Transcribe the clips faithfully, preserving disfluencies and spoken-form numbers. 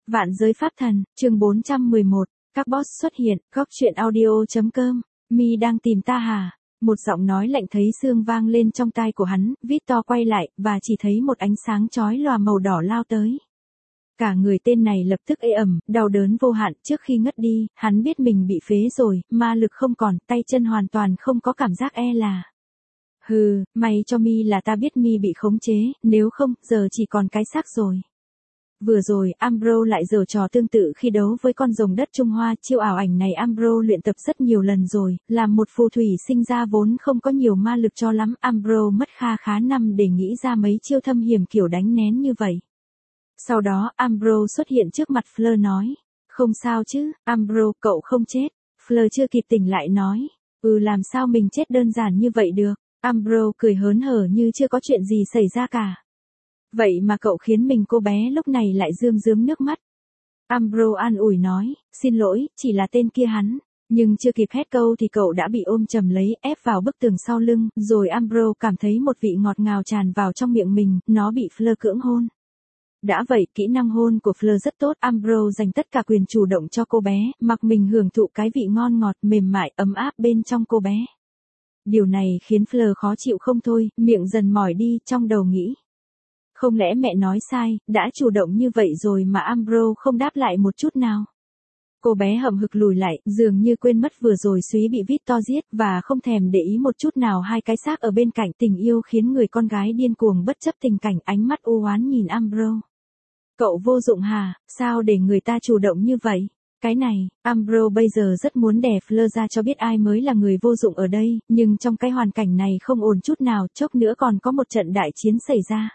Vạn giới pháp thần, chương bốn trăm mười một, các boss xuất hiện, góc truyện audio.com, mi đang tìm ta hả? Một giọng nói lạnh thấy xương vang lên trong tai của hắn, Victor quay lại, và chỉ thấy một ánh sáng chói lòa màu đỏ lao tới. Cả người tên này lập tức ê ẩm, đau đớn vô hạn. Trước khi ngất đi, hắn biết mình bị phế rồi, ma lực không còn, tay chân hoàn toàn không có cảm giác e là. Hừ, may cho mi là ta biết mi bị khống chế, nếu không, giờ chỉ còn cái xác rồi. Vừa rồi, Ambro lại giở trò tương tự khi đấu với con rồng đất Trung Hoa, chiêu ảo ảnh này Ambro luyện tập rất nhiều lần rồi, làm một phù thủy sinh ra vốn không có nhiều ma lực cho lắm, Ambro mất kha khá năm để nghĩ ra mấy chiêu thâm hiểm kiểu đánh nén như vậy. Sau đó, Ambro xuất hiện trước mặt Fleur nói, không sao chứ, Ambro, cậu không chết. Fleur chưa kịp tỉnh lại nói, ừ làm sao mình chết đơn giản như vậy được. Ambro cười hớn hở như chưa có chuyện gì xảy ra cả. Vậy mà cậu khiến mình cô bé lúc này lại rơm rớm nước mắt. Ambro an ủi nói, xin lỗi, chỉ là tên kia hắn. Nhưng chưa kịp hét câu thì cậu đã bị ôm chầm lấy, ép vào bức tường sau lưng, rồi Ambro cảm thấy một vị ngọt ngào tràn vào trong miệng mình, nó bị Fleur cưỡng hôn. Đã vậy, kỹ năng hôn của Fleur rất tốt, Ambro dành tất cả quyền chủ động cho cô bé, mặc mình hưởng thụ cái vị ngon ngọt, mềm mại, ấm áp bên trong cô bé. Điều này khiến Fleur khó chịu không thôi, miệng dần mỏi đi, trong đầu nghĩ. Không lẽ mẹ nói sai, đã chủ động như vậy rồi mà Ambro không đáp lại một chút nào. Cô bé hậm hực lùi lại, dường như quên mất vừa rồi Súy bị Victor giết, và không thèm để ý một chút nào hai cái xác ở bên cạnh. Tình yêu khiến người con gái điên cuồng bất chấp tình cảnh, ánh mắt u oán nhìn Ambro. Cậu vô dụng hà, sao để người ta chủ động như vậy? Cái này, Ambro bây giờ rất muốn đè Fleur ra cho biết ai mới là người vô dụng ở đây, nhưng trong cái hoàn cảnh này không ổn chút nào, chốc nữa còn có một trận đại chiến xảy ra.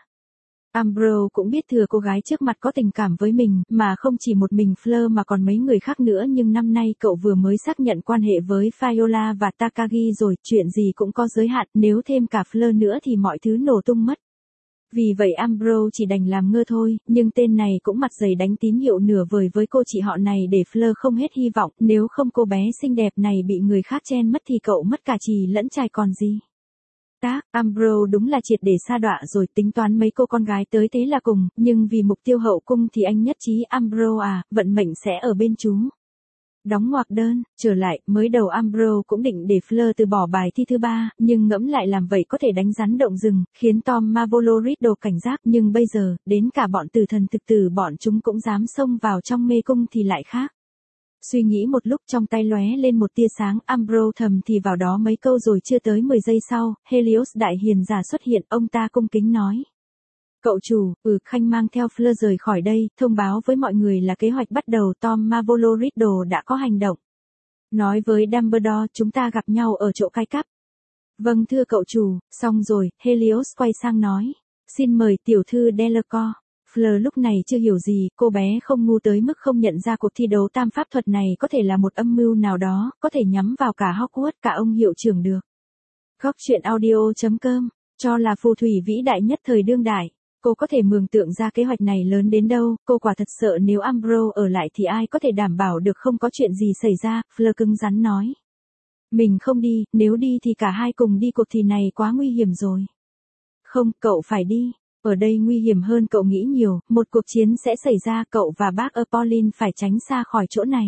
Ambro cũng biết thừa cô gái trước mặt có tình cảm với mình, mà không chỉ một mình Fleur mà còn mấy người khác nữa, nhưng năm nay cậu vừa mới xác nhận quan hệ với Viola và Takagi rồi, chuyện gì cũng có giới hạn, nếu thêm cả Fleur nữa thì mọi thứ nổ tung mất. Vì vậy Ambro chỉ đành làm ngơ thôi, nhưng tên này cũng mặt dày đánh tín hiệu nửa vời với cô chị họ này để Fleur không hết hy vọng, nếu không cô bé xinh đẹp này bị người khác chen mất thì cậu mất cả chì lẫn chài còn gì. Tác, Ambro đúng là triệt để sa đọa rồi, tính toán mấy cô con gái tới thế là cùng, nhưng vì mục tiêu hậu cung thì anh nhất trí Ambro à, vận mệnh sẽ ở bên chú. Đóng ngoặc đơn, trở lại, mới đầu Ambro cũng định để Fleur từ bỏ bài thi thứ ba, nhưng ngẫm lại làm vậy có thể đánh rắn động rừng, khiến Tom Marvolo Riddle cảnh giác, nhưng bây giờ, đến cả bọn tử thần thực tử bọn chúng cũng dám xông vào trong mê cung thì lại khác. Suy nghĩ một lúc trong tay lóe lên một tia sáng, Ambro thầm thì vào đó mấy câu rồi chưa tới mười giây sau, Helios đại hiền giả xuất hiện, ông ta cung kính nói. Cậu chủ, ừ, Khanh mang theo Fleur rời khỏi đây, thông báo với mọi người là kế hoạch bắt đầu. Tom Marvolo Riddle đã có hành động. Nói với Dumbledore, chúng ta gặp nhau ở chỗ cai cắp. Vâng thưa cậu chủ, xong rồi, Helios quay sang nói. Xin mời tiểu thư Delacour. Fleur lúc này chưa hiểu gì, cô bé không ngu tới mức không nhận ra cuộc thi đấu tam pháp thuật này có thể là một âm mưu nào đó, có thể nhắm vào cả Hogwarts, cả ông hiệu trưởng được. Góc truyện audio.com, cho là phù thủy vĩ đại nhất thời đương đại. Cô có thể mường tượng ra kế hoạch này lớn đến đâu, cô quả thật sợ nếu Ambro ở lại thì ai có thể đảm bảo được không có chuyện gì xảy ra, Fleur cứng rắn nói. Mình không đi, nếu đi thì cả hai cùng đi, cuộc thi này quá nguy hiểm rồi. Không, cậu phải đi. Ở đây nguy hiểm hơn cậu nghĩ nhiều, một cuộc chiến sẽ xảy ra, cậu và bác Apollin phải tránh xa khỏi chỗ này.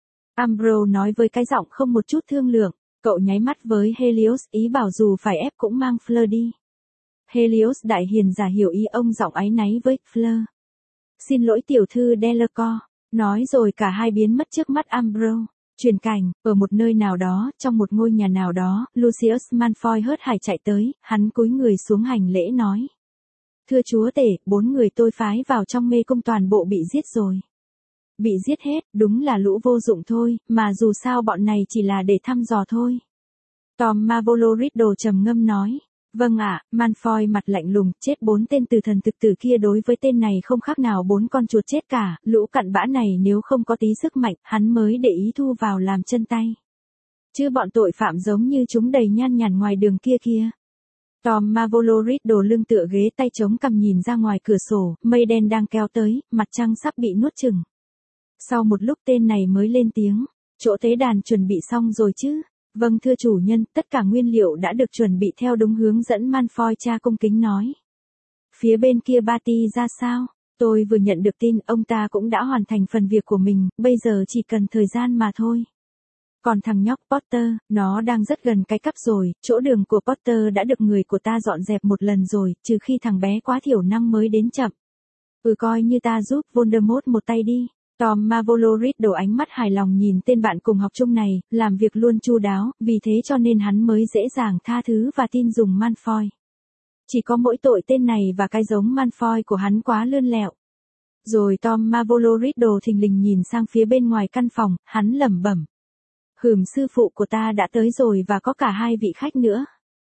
Ambro nói với cái giọng không một chút thương lượng, cậu nháy mắt với Helios, ý bảo dù phải ép cũng mang Fleur đi. Helios đại hiền giả hiểu ý ông, giọng áy náy với Fleur. Xin lỗi tiểu thư Delacour, nói rồi cả hai biến mất trước mắt Ambro. Truyền cảnh, ở một nơi nào đó, trong một ngôi nhà nào đó, Lucius Malfoy hớt hải chạy tới, hắn cúi người xuống hành lễ nói. Thưa chúa tể, bốn người tôi phái vào trong mê cung toàn bộ bị giết rồi. Bị giết hết, đúng là lũ vô dụng thôi, mà dù sao bọn này chỉ là để thăm dò thôi. Tom Marvolo Riddle trầm ngâm nói. Vâng ạ, à, Malfoy mặt lạnh lùng, chết bốn tên tử thần thực tử kia đối với tên này không khác nào bốn con chuột chết cả, lũ cặn bã này nếu không có tí sức mạnh, hắn mới để ý thu vào làm chân tay. Chứ bọn tội phạm giống như chúng đầy nhan nhản ngoài đường kia kia. Tom Marvolo Riddle lưng tựa ghế, tay chống cằm nhìn ra ngoài cửa sổ, mây đen đang kéo tới, mặt trăng sắp bị nuốt chửng. Sau một lúc tên này mới lên tiếng, chỗ tế đàn chuẩn bị xong rồi chứ? Vâng thưa chủ nhân, tất cả nguyên liệu đã được chuẩn bị theo đúng hướng dẫn, Malfoy cha cung kính nói. Phía bên kia Barty ra sao? Tôi vừa nhận được tin ông ta cũng đã hoàn thành phần việc của mình, bây giờ chỉ cần thời gian mà thôi. Còn thằng nhóc Potter, nó đang rất gần cái cắp rồi, chỗ đường của Potter đã được người của ta dọn dẹp một lần rồi, trừ khi thằng bé quá thiểu năng mới đến chậm. Ừ coi như ta giúp Voldemort một tay đi. Tom Marvolo Riddle ánh mắt hài lòng nhìn tên bạn cùng học chung này, làm việc luôn chu đáo, vì thế cho nên hắn mới dễ dàng tha thứ và tin dùng Malfoy. Chỉ có mỗi tội tên này và cái giống Malfoy của hắn quá lươn lẹo. Rồi Tom Marvolo Riddle thình lình nhìn sang phía bên ngoài căn phòng, hắn lẩm bẩm. Hừm, sư phụ của ta đã tới rồi và có cả hai vị khách nữa.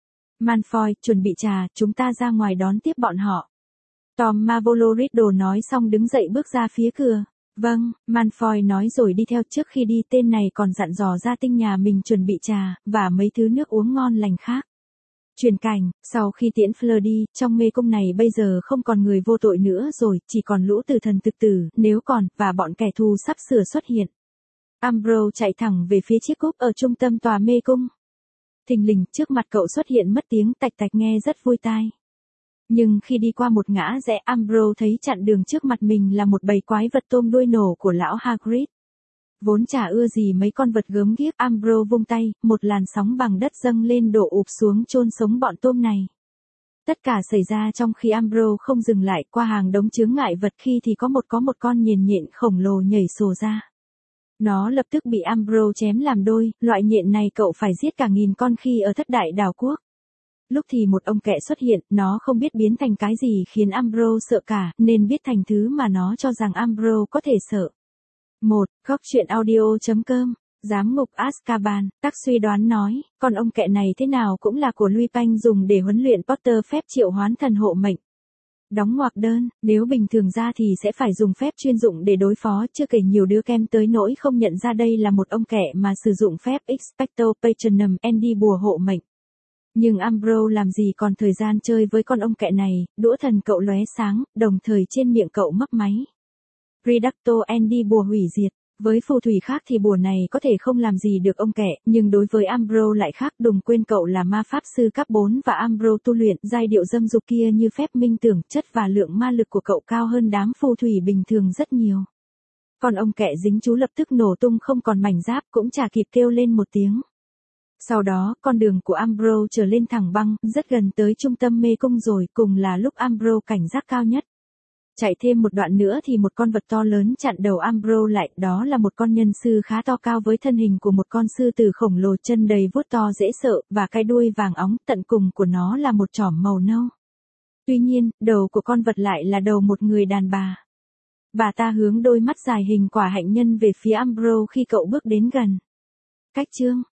Malfoy, chuẩn bị trà, chúng ta ra ngoài đón tiếp bọn họ. Tom Marvolo Riddle nói xong đứng dậy bước ra phía cửa. Vâng, Malfoy nói rồi đi theo. Trước khi đi tên này còn dặn dò gia tinh nhà mình chuẩn bị trà, và mấy thứ nước uống ngon lành khác. Chuyển cảnh, sau khi tiễn Fleur đi, trong mê cung này bây giờ không còn người vô tội nữa rồi, chỉ còn lũ tử thần thực tử, nếu còn, và bọn kẻ thù sắp sửa xuất hiện. Umbro chạy thẳng về phía chiếc cúp ở trung tâm tòa mê cung. Thình lình, trước mặt cậu xuất hiện mất tiếng tạch tạch nghe rất vui tai. Nhưng khi đi qua một ngã rẽ, Umbro thấy chặn đường trước mặt mình là một bầy quái vật tôm đuôi nổ của lão Hagrid. Vốn chả ưa gì mấy con vật gớm ghiếc, Umbro vung tay, một làn sóng bằng đất dâng lên đổ ụp xuống chôn sống bọn tôm này. Tất cả xảy ra trong khi Umbro không dừng lại, qua hàng đống chướng ngại vật khi thì có một có một con nhện nhện khổng lồ nhảy sổ ra. Nó lập tức bị Umbro chém làm đôi, loại nhện này cậu phải giết cả nghìn con khi ở thất đại đảo quốc. Lúc thì một ông kẹ xuất hiện, nó không biết biến thành cái gì khiến Umbro sợ cả, nên biết thành thứ mà nó cho rằng Umbro có thể sợ. một. Góc truyện audio chấm com. Giám ngục Azkaban, tác suy đoán nói, con ông kẹ này thế nào cũng là của Lupin dùng để huấn luyện Potter phép triệu hoán thần hộ mệnh. Đóng ngoặc đơn, nếu bình thường ra thì sẽ phải dùng phép chuyên dụng để đối phó, chưa kể nhiều đứa kem tới nỗi không nhận ra đây là một ông kẹ mà sử dụng phép Expecto Patronum Andy bùa hộ mệnh. Nhưng Umbro làm gì còn thời gian chơi với con ông kẹ này, đũa thần cậu lóe sáng, đồng thời trên miệng cậu mấp máy. Reducto Andy bùa hủy diệt. Với phù thủy khác thì bùa này có thể không làm gì được ông kẹ, nhưng đối với Umbro lại khác. Đừng quên cậu là ma pháp sư cấp bốn và Umbro tu luyện giai điệu dâm dục kia như phép minh tưởng, chất và lượng ma lực của cậu cao hơn đám phù thủy bình thường rất nhiều. Còn ông kẹ dính chú lập tức nổ tung không còn mảnh giáp, cũng chả kịp kêu lên một tiếng. Sau đó, con đường của Umbro trở lên thẳng băng, rất gần tới trung tâm mê cung rồi, cùng là lúc Umbro cảnh giác cao nhất. Chạy thêm một đoạn nữa thì một con vật to lớn chặn đầu Umbro lại, đó là một con nhân sư khá to cao với thân hình của một con sư tử khổng lồ, chân đầy vuốt to dễ sợ, và cái đuôi vàng óng, tận cùng của nó là một chỏm màu nâu. Tuy nhiên, đầu của con vật lại là đầu một người đàn bà. Bà ta hướng đôi mắt dài hình quả hạnh nhân về phía Umbro khi cậu bước đến gần. Cách chương